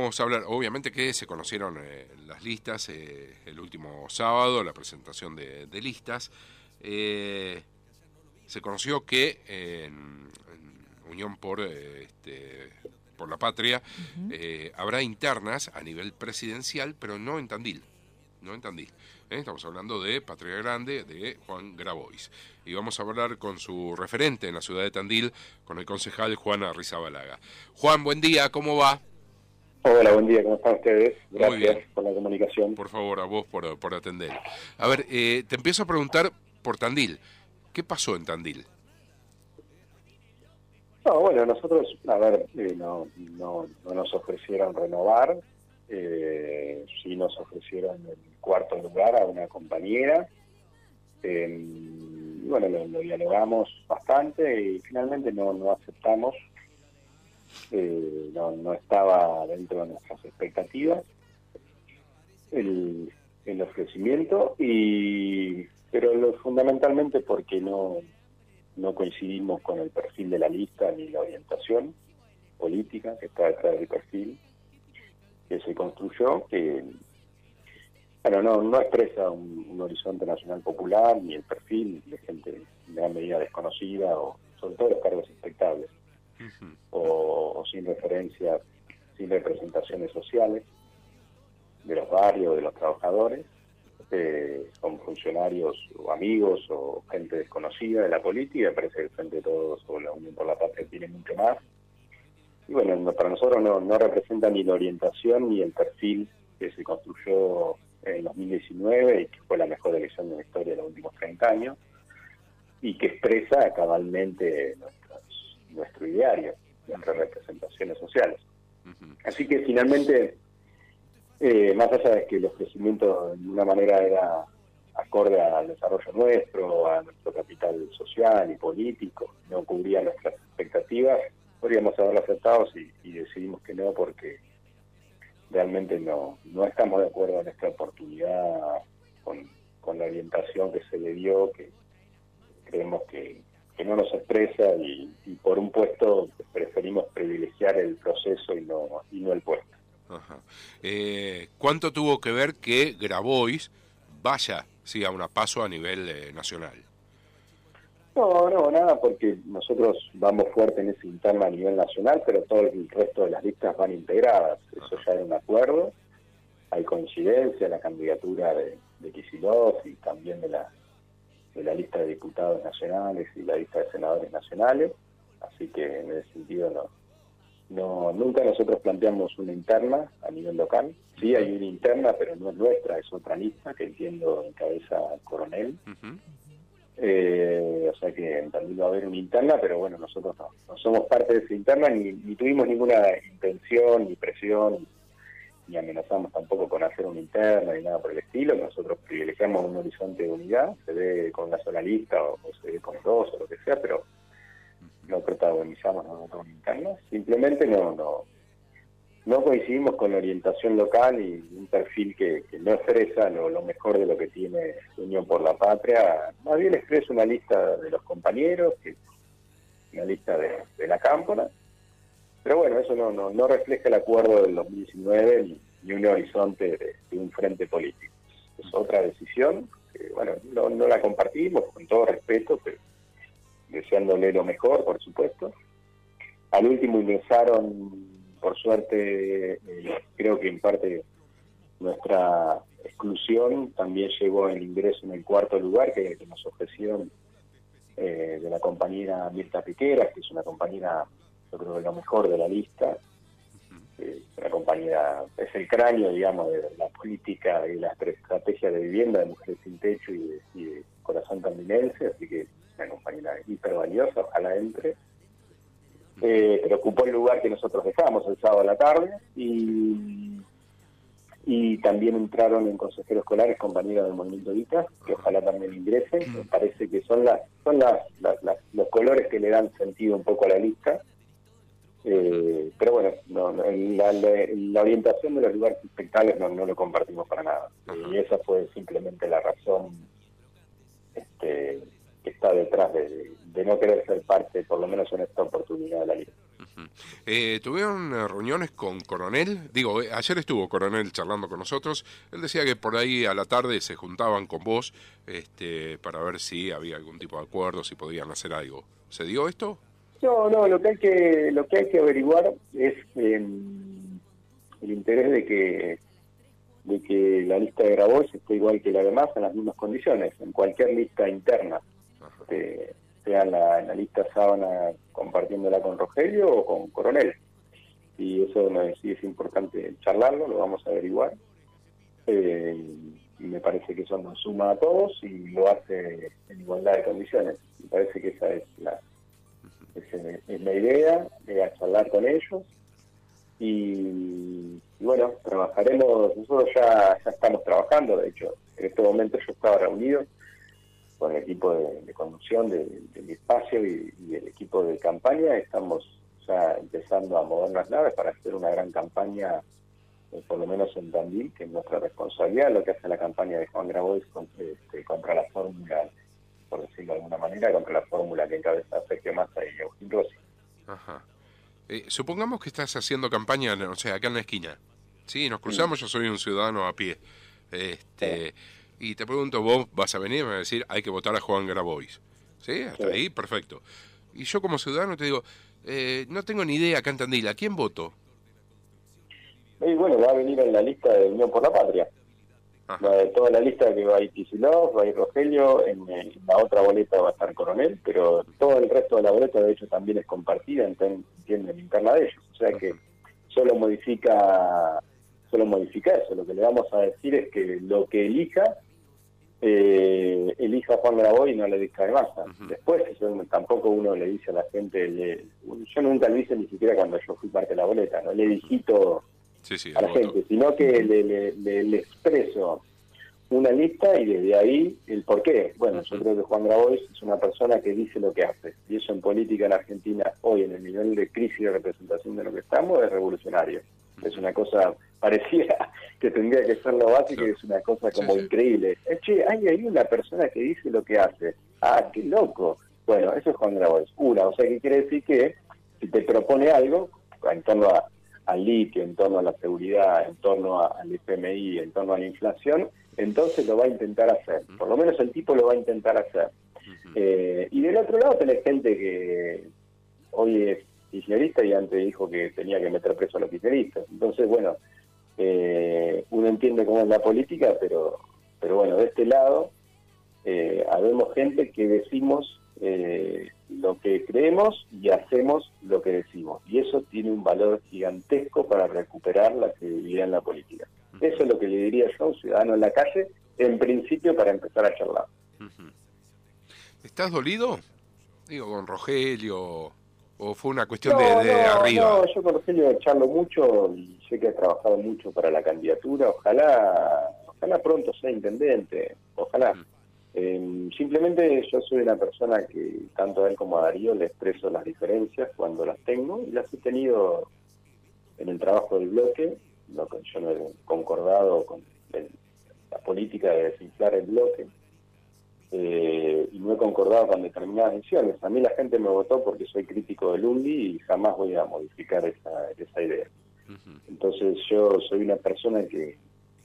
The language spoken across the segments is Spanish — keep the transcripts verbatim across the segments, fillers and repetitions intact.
vamos a hablar, obviamente que se conocieron eh, las listas eh, el último sábado, la presentación de, de listas. Eh, se conoció que eh, en, en Unión por, eh, este, por la Patria uh-huh. eh, habrá internas a nivel presidencial, pero no en Tandil. No en Tandil. ¿eh? Estamos hablando de Patria Grande, de Juan Grabois. Y vamos a hablar con su referente en la ciudad de Tandil, con el concejal Juan Arrizabalaga. Juan, buen día, ¿cómo va? Hola, buen día, ¿cómo están ustedes? Gracias por la comunicación. Por favor, a vos por, por atender. A ver, eh, te empiezo a preguntar por Tandil. ¿Qué pasó en Tandil? No, bueno, nosotros, a ver, eh, no, no, no nos ofrecieron renovar, eh, sí nos ofrecieron el cuarto lugar a una compañera. Eh, bueno, lo, lo dialogamos bastante y finalmente no, no aceptamos. Eh, no, no estaba dentro de nuestras expectativas el, el ofrecimiento, y pero lo, fundamentalmente porque no, no coincidimos con el perfil de la lista ni la orientación política que está detrás del perfil que se construyó, que bueno, no, no expresa un, un horizonte nacional popular ni el perfil de gente en gran medida desconocida, o sobre todo los cargos expectables. Uh-huh. o, o sin referencia, sin representaciones sociales de los barrios, de los trabajadores, eh, con funcionarios o amigos o gente desconocida de la política. Parece que el Frente de Todos o la Unión por la Patria tiene mucho más, y bueno, no, para nosotros no, no representa ni la orientación ni el perfil que se construyó en dos mil diecinueve y que fue la mejor elección de la historia de los últimos treinta años, y que expresa cabalmente nuestro ideario, nuestras representaciones sociales. Uh-huh. Así que finalmente, eh, más allá de que el ofrecimiento de una manera era acorde al desarrollo nuestro, a nuestro capital social y político, no cubría nuestras expectativas, podríamos haberlo aceptado y, y decidimos que no, porque realmente no, no estamos de acuerdo en esta oportunidad con, con la orientación que se le dio, que creemos que que no nos expresa, y, y por un puesto preferimos privilegiar el proceso y no y no el puesto. Ajá. Eh, ¿Cuánto tuvo que ver que Grabois vaya sí, a un paso a nivel eh, nacional? No, no, nada, porque nosotros vamos fuerte en esa interna a nivel nacional, pero todo el resto de las listas van integradas. Eso Ajá. ya era un acuerdo, hay coincidencia en la candidatura de, de Kicillof y también de la de la lista de diputados nacionales y la lista de senadores nacionales, así que en ese sentido no, no nunca nosotros planteamos una interna a nivel local. Sí hay una interna, pero no es nuestra, es otra lista que entiendo encabeza Coronel. Uh-huh. Eh, o sea que en Tandil va a haber una interna, pero bueno, nosotros no, no somos parte de esa interna, ni, ni tuvimos ninguna intención, ni presión, ni amenazamos tampoco con hacer una interna ni nada por el estilo. Nosotros privilegiamos un horizonte de unidad, se ve con una sola lista o, o se ve con dos o lo que sea, pero no protagonizamos una interna. Simplemente no no no coincidimos con la orientación local y un perfil que, que no expresa lo, lo mejor de lo que tiene Unión por la Patria. Más bien expresa una lista de los compañeros, que una lista de, de la cámpora. Pero bueno, eso no, no, no refleja el acuerdo del dos mil diecinueve ni, ni un horizonte de, de un frente político. Es otra decisión que, bueno, no, no la compartimos, con todo respeto, pero deseándole lo mejor, por supuesto. Al último ingresaron, por suerte, eh, creo que en parte nuestra exclusión también llegó el ingreso en el cuarto lugar que, que nos ofrecieron eh, de la compañera Mirta Piqueras, que es una compañera, yo creo que lo mejor de la lista. Eh, una compañera, es el cráneo, digamos, de la política y la estrategia de vivienda de Mujeres Sin Techo y de, y de Corazón Tandinense, así que una compañera hiper valiosa, ojalá entre. Eh, pero ocupó el lugar que nosotros dejamos el sábado a la tarde, y y también entraron en consejeros escolares compañeros del Movimiento Evita, que ojalá también ingresen. Me parece que son las son las, las, las los colores que le dan sentido un poco a la lista. Eh, pero bueno, no, no, la, la, la orientación de los lugares espectables no, no lo compartimos para nada. Uh-huh. Y esa fue simplemente la razón este, que está detrás de, de no querer ser parte, por lo menos en esta oportunidad, de la lista. Eh, ¿Tuvieron eh, reuniones con Coronel? Digo, eh, ayer estuvo Coronel charlando con nosotros. Él decía que por ahí a la tarde se juntaban con vos este, para ver si había algún tipo de acuerdo, si podían hacer algo. ¿Se dio esto? No, no, lo que hay que, lo que hay que averiguar es eh, el interés de que de que la lista de Grabois esté igual que la demás en las mismas condiciones, en cualquier lista interna, eh, sea en la, en la lista Sábana compartiéndola con Rogelio o con Coronel. Y eso no es, sí es importante charlarlo, lo vamos a averiguar. Eh, y me parece que eso nos suma a todos y lo hace en igualdad de condiciones. Me parece que esa es la, esa es la idea, de a charlar con ellos. Y, y bueno, trabajaremos, nosotros ya, ya estamos trabajando, de hecho, en este momento yo estaba reunido con el equipo de, de conducción de, de mi espacio y, y el equipo de campaña, estamos ya empezando a mover las naves para hacer una gran campaña, eh, por lo menos en Tandil, que es nuestra responsabilidad, lo que hace la campaña de Juan Grabois contra, este, contra la fórmula, por decirlo de alguna manera, contra la fórmula que encabeza Sergio Massa y Agustín Rossi. Ajá. Eh, supongamos que estás haciendo campaña, o sea, acá en la esquina. Sí, nos cruzamos, sí. Yo soy un ciudadano a pie. Este, sí. Y te pregunto, vos vas a venir y me vas a decir, hay que votar a Juan Grabois. ¿Sí? Hasta sí. Ahí, perfecto. Y yo como ciudadano te digo, eh, no tengo ni idea acá en Tandil, ¿a quién voto? Y bueno, va a venir en la lista de Unión por la Patria. Va de toda la lista que va a ir Kicillof, va a ir Rogelio, en, en la otra boleta va a estar Coronel, pero todo el resto de la boleta de hecho también es compartida, entienden, interna de ellos. O sea que solo modifica solo modifica eso. Lo que le vamos a decir es que lo que elija, eh, elija a Juan Grabois y no le diga de Massa. Uh-huh. Después, eso tampoco uno le dice a la gente, le, yo nunca lo hice ni siquiera cuando yo fui parte de la boleta, no le digito sí, sí, a la voto. gente, sino que le, le, le, le expreso una lista y desde ahí el por qué. Bueno, uh-huh. yo creo que Juan Grabois es una persona que dice lo que hace, y eso en política en Argentina, hoy en el nivel de crisis de representación de lo que estamos, es revolucionario. Uh-huh. Es una cosa, pareciera que tendría que ser lo básico, sí. Es una cosa como sí, sí. increíble. Eh, che, hay ahí una persona que dice lo que hace. Ah, qué loco. Bueno, eso es Juan Grabois. Una, o sea, que quiere decir que si te propone algo en torno a, al litio, en torno a la seguridad, en torno a, al F M I, en torno a la inflación, entonces lo va a intentar hacer. Por lo menos el tipo lo va a intentar hacer. Uh-huh. Eh, y del otro lado tenés gente que hoy es kirchnerista y antes dijo que tenía que meter preso a los kirchneristas. Entonces, bueno, eh, uno entiende cómo es la política, pero pero bueno, de este lado, eh, habemos gente que decimos eh, lo que creemos y hacemos lo que decimos. Y eso tiene un valor gigantesco para recuperar la credibilidad en la política. Eso es lo que le diría yo a un ciudadano en la calle, en principio, para empezar a charlar. ¿Estás dolido? Digo, con Rogelio, ¿o fue una cuestión no, de, de no, arriba? No, yo con Rogelio charlo mucho y sé que ha trabajado mucho para la candidatura. Ojalá ojalá pronto sea intendente, ojalá. Mm. Eh, simplemente yo soy una persona que tanto a él como a Darío le expreso las diferencias cuando las tengo, y las he tenido en el trabajo del bloque. Lo que yo no he concordado con el, la política de desinflar el bloque, eh, y no he concordado con determinadas decisiones. A mí la gente me votó porque soy crítico del U N D I y jamás voy a modificar esa, esa idea. Uh-huh. Entonces yo soy una persona que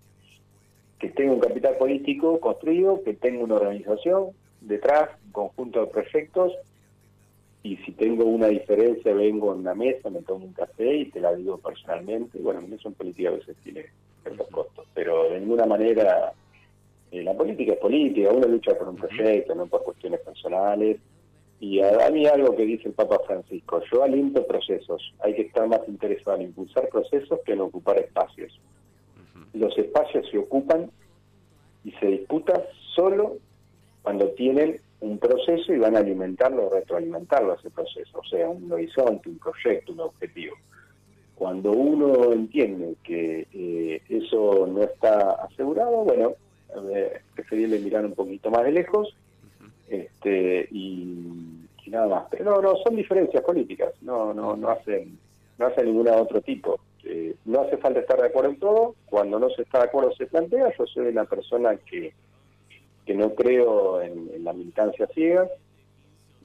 que tenga un capital político construido, que tenga una organización detrás, un conjunto de proyectos, y si tengo una diferencia vengo en una mesa, me tomo un café y te la digo personalmente. Bueno, eso en política a veces tiene ciertos costos, pero de ninguna manera eh, la política es política, uno lucha por un proyecto, no por cuestiones personales. Y a, a mí algo que dice el Papa Francisco, yo aliento procesos, hay que estar más interesado en impulsar procesos que en ocupar espacios. Los espacios se ocupan y se disputan solo cuando tienen un proceso y van a alimentarlo o retroalimentarlo a ese proceso, o sea, un horizonte, un proyecto, un objetivo. Cuando uno entiende que eh, eso no está asegurado, bueno, eh, preferible mirar un poquito más de lejos este y, y nada más. Pero no, no, son diferencias políticas, no no no hacen no hacen ningún otro tipo. Eh, no hace falta estar de acuerdo en todo, cuando no se está de acuerdo se plantea. Yo soy una persona que que no creo en, en la militancia ciega,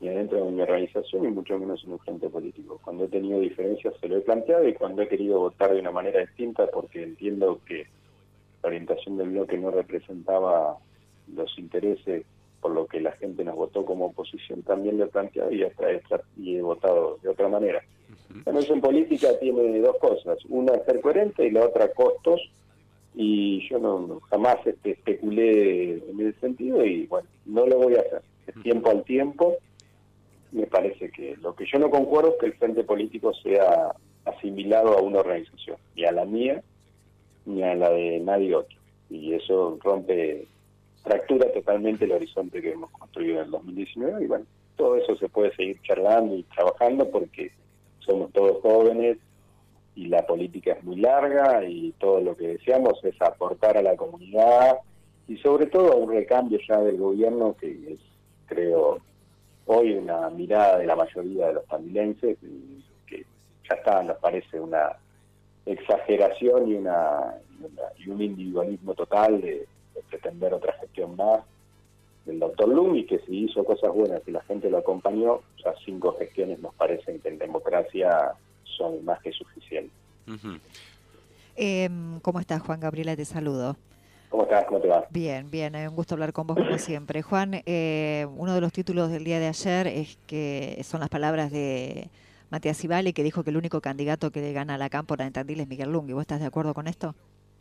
ni adentro de mi organización, y mucho menos en un frente político. Cuando he tenido diferencias se lo he planteado, y cuando he querido votar de una manera distinta porque entiendo que la orientación del bloque no representaba los intereses por lo que la gente nos votó como oposición, también lo he planteado y, hasta he, y he votado de otra manera. Bueno, eso en política tiene dos cosas, una ser coherente y la otra costos, y yo no jamás este, especulé en ese sentido, y bueno, no lo voy a hacer. Es tiempo al tiempo. Me parece que lo que yo no concuerdo es que el frente político sea asimilado a una organización, ni a la mía, ni a la de nadie otro. Y eso rompe, fractura totalmente el horizonte que hemos construido en el dos mil diecinueve, y bueno, todo eso se puede seguir charlando y trabajando porque somos todos jóvenes y la política es muy larga, y todo lo que deseamos es aportar a la comunidad y sobre todo a un recambio ya del gobierno que es, creo, hoy una mirada de la mayoría de los tamilenses, que ya está, nos parece una exageración y, una, y, una, y un individualismo total de, de pretender otra gestión más del doctor Lung, y que si hizo cosas buenas y la gente lo acompañó, ya cinco gestiones nos parecen que en democracia son más que suficientes. Uh-huh. eh, ¿Cómo estás, Juan? Gabriela, te saludo. ¿Cómo estás? ¿Cómo te va? Bien, bien, es un gusto hablar con vos como siempre. Juan, eh, uno de los títulos del día de ayer es que son las palabras de Matías Civali, que dijo que el único candidato que le gana a la cámpora en Tandil es Miguel Lung. ¿Y vos estás de acuerdo con esto?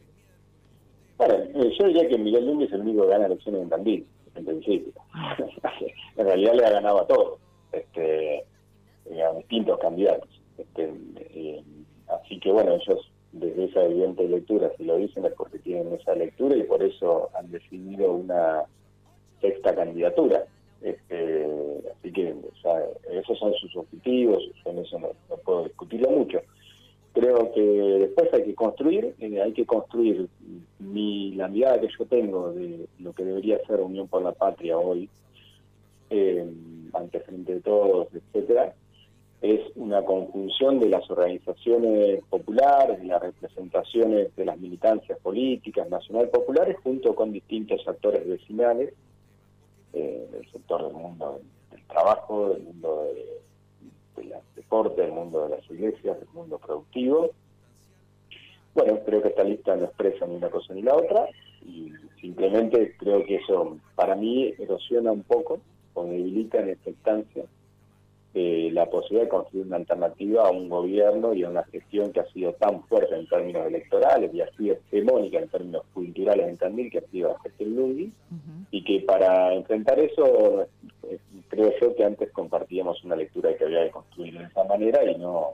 Bueno, eh, yo diría que Miguel Lung es el único que gana elecciones en Tandil, en principio. En realidad le ha ganado a todos, este, a distintos candidatos. Este, eh, así que bueno, ellos desde esa evidente lectura, si lo dicen es porque tienen esa lectura y por eso han decidido una sexta candidatura. Este, así que o sea, esos son sus objetivos, en eso no, no puedo discutirlo mucho. Creo que después hay que construir, eh, hay que construir mi, la mirada que yo tengo de lo que debería ser Unión por la Patria hoy, eh, ante Frente de Todos, etcétera, es una conjunción de las organizaciones populares, de las representaciones de las militancias políticas nacional populares, junto con distintos actores vecinales, eh, del sector del mundo del trabajo, del mundo de, de la deporte, del mundo de las iglesias, del mundo productivo. Bueno, creo que esta lista no expresa ni una cosa ni la otra, y simplemente creo que eso, para mí, erosiona un poco, o debilita en esta instancia, Eh, la posibilidad de construir una alternativa a un gobierno y a una gestión que ha sido tan fuerte en términos electorales y ha sido hegemónica en términos culturales en Tandil, que ha sido la gestión Lungui, uh-huh. Y que para enfrentar eso, eh, creo yo que antes compartíamos una lectura de que había que construir de esa manera y no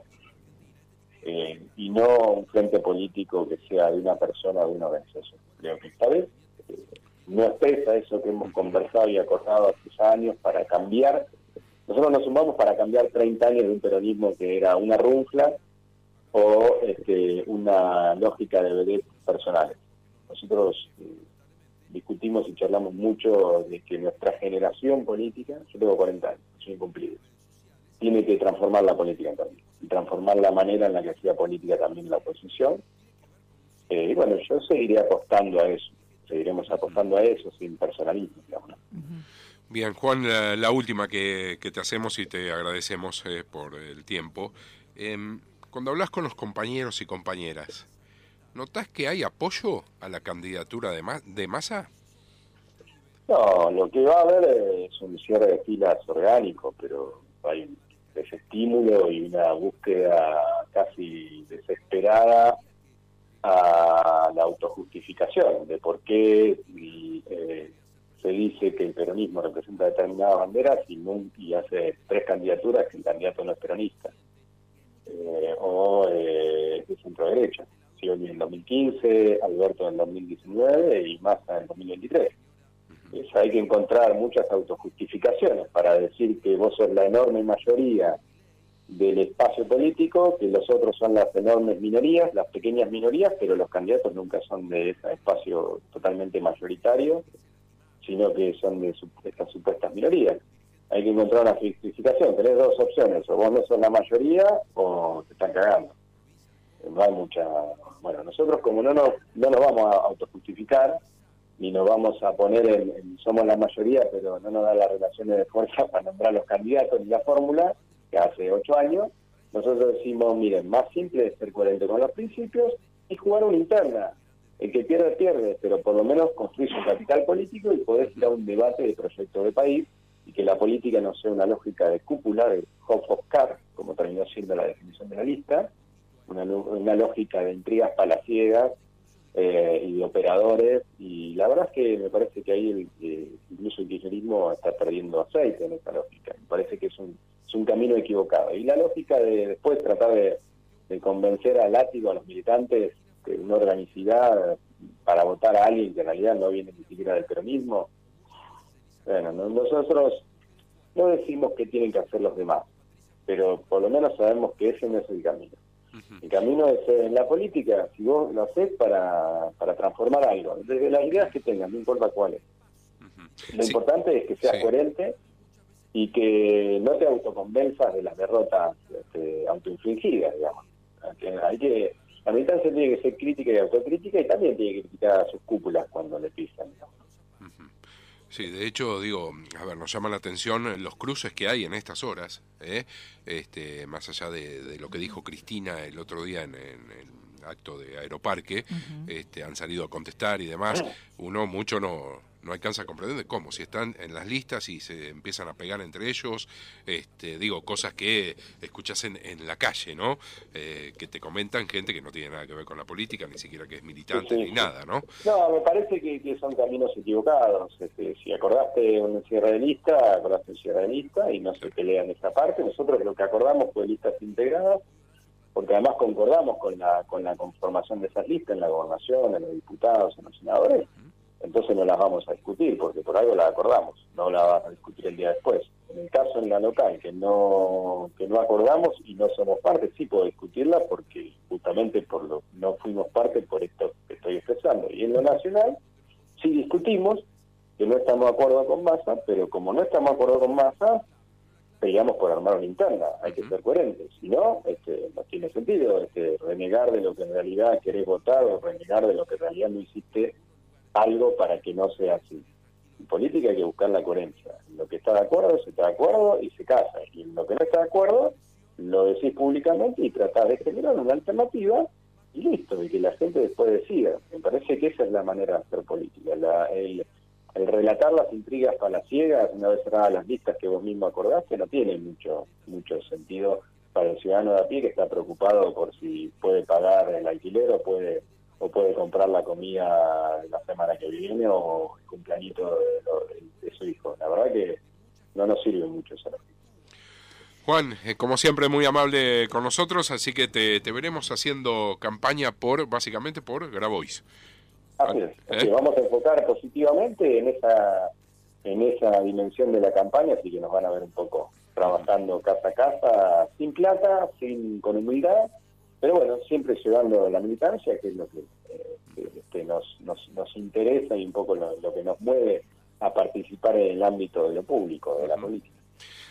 eh, y no un frente político que sea de una persona o de una organización. Creo que esta vez eh, no expresa eso que hemos conversado y acordado hace años para cambiar. Nosotros nos sumamos para cambiar treinta años de un peronismo que era una runfla o este, una lógica de vedettes personales. Nosotros eh, discutimos y charlamos mucho de que nuestra generación política, yo tengo cuarenta años, soy incumplido, tiene que transformar la política también, y transformar la manera en la que hacía política también la oposición. Eh, y bueno, yo seguiré apostando a eso, seguiremos apostando a eso sin personalismo, digamos, ¿no? Uh-huh. Bien, Juan, la, la última que, que te hacemos y te agradecemos eh, por el tiempo. Eh, cuando hablas con los compañeros y compañeras, ¿notás que hay apoyo a la candidatura de, Ma- de Massa? No, lo que va a haber es un cierre de filas orgánico, pero hay un desestímulo y una búsqueda casi desesperada a la autojustificación de por qué y, eh, se dice que el peronismo representa determinadas banderas y, no, y hace tres candidaturas que el candidato no es peronista, eh, o eh, de centro derecha. Scioli en el dos mil quince, Alberto en el dos mil diecinueve y Massa en el dos mil veintitrés. Es, hay que encontrar muchas autojustificaciones para decir que vos sos la enorme mayoría del espacio político, que los otros son las enormes minorías, las pequeñas minorías, pero los candidatos nunca son de ese espacio totalmente mayoritario, sino que son de, su, de estas supuestas minorías. Hay que encontrar una justificación. Tenés dos opciones, o vos no sos la mayoría o te están cagando. No hay mucha... Bueno, nosotros como no nos, no nos vamos a autojustificar, ni nos vamos a poner en, en somos la mayoría, pero no nos da las relaciones de fuerza para nombrar los candidatos ni la fórmula, que hace ocho años. Nosotros decimos, miren, más simple es ser coherente con los principios y jugar una interna. El que pierde, pierde, pero por lo menos construir su capital político y poder ir a un debate de proyecto de país, y que la política no sea una lógica de cúpula, de House of Cards, como terminó siendo la definición de la lista, una, una lógica de intrigas palaciegas eh, y de operadores, y la verdad es que me parece que ahí el, eh, incluso el kirchnerismo está perdiendo aceite en esta lógica. Me parece que es un, es un camino equivocado. Y la lógica de después tratar de, de convencer al látigo a los militantes de una organicidad para votar a alguien que en realidad no viene ni siquiera del peronismo. Bueno, nosotros no decimos qué tienen que hacer los demás, pero por lo menos sabemos que ese no es el camino. Uh-huh. El camino es en la política, si vos lo haces para, para transformar algo, desde las ideas que tengas, no importa cuáles. Uh-huh. Lo sí. importante es que seas sí. coherente y que no te autoconvenzas de las derrotas este, autoinfligidas, digamos. Hay que, la militancia tiene que ser crítica y autocrítica, y también tiene que criticar a sus cúpulas cuando le pisan, digamos. Sí, de hecho, digo, a ver, nos llama la atención los cruces que hay en estas horas, ¿eh? este, más allá de, de lo que dijo Cristina el otro día en, en el acto de Aeroparque, uh-huh. este, han salido a contestar y demás, uno mucho no, no alcanza a comprender cómo, si están en las listas y se empiezan a pegar entre ellos, este, digo, cosas que escuchás en, en la calle, ¿no? Eh, que te comentan gente que no tiene nada que ver con la política, ni siquiera que es militante, sí, sí, ni sí. nada, ¿no? No, me parece que, que son caminos equivocados. Este, si acordaste un cierre de lista, acordaste un cierre de lista y no se pelean esa parte. Nosotros lo que acordamos fue listas integradas, porque además concordamos con la con la conformación de esas listas en la gobernación, en los diputados, en los senadores. Entonces no las vamos a discutir, porque por algo las acordamos, no las vamos a discutir el día después. En el caso en la local, que no que no acordamos y no somos parte, sí puedo discutirla, porque justamente por lo no fuimos parte por esto que estoy expresando. Y en lo nacional, sí discutimos, que no estamos de acuerdo con Massa, pero como no estamos de acuerdo con Massa, peleamos por armar una interna, hay que ser coherentes. Si no, este, no tiene sentido este, renegar de lo que en realidad querés votar o renegar de lo que en realidad no hiciste algo para que no sea así. En política hay que buscar la coherencia. En lo que está de acuerdo, se está de acuerdo y se casa. Y en lo que no está de acuerdo, lo decís públicamente y tratás de generar una alternativa y listo, y que la gente después decida. Me parece que esa es la manera de hacer política. La, el, el relatar las intrigas palaciegas, una vez cerradas las listas que vos mismo acordaste, no tiene mucho, mucho sentido para el ciudadano de a pie que está preocupado por si puede pagar el alquiler o puede o puede comprar la comida la semana que viene o el cumpleañito de, de, de su hijo. La verdad que no nos sirve mucho eso. Juan, eh, como siempre muy amable con nosotros, así que te, te veremos haciendo campaña por, básicamente por Grabois. Así es, ¿Eh? así vamos a enfocar positivamente en esa en esa dimensión de la campaña, así que nos van a ver un poco trabajando casa a casa, sin plata, sin con humildad, pero bueno, siempre llevando la militancia, que es lo que, eh, que nos, nos nos interesa y un poco lo, lo que nos mueve a participar en el ámbito de lo público, de la política.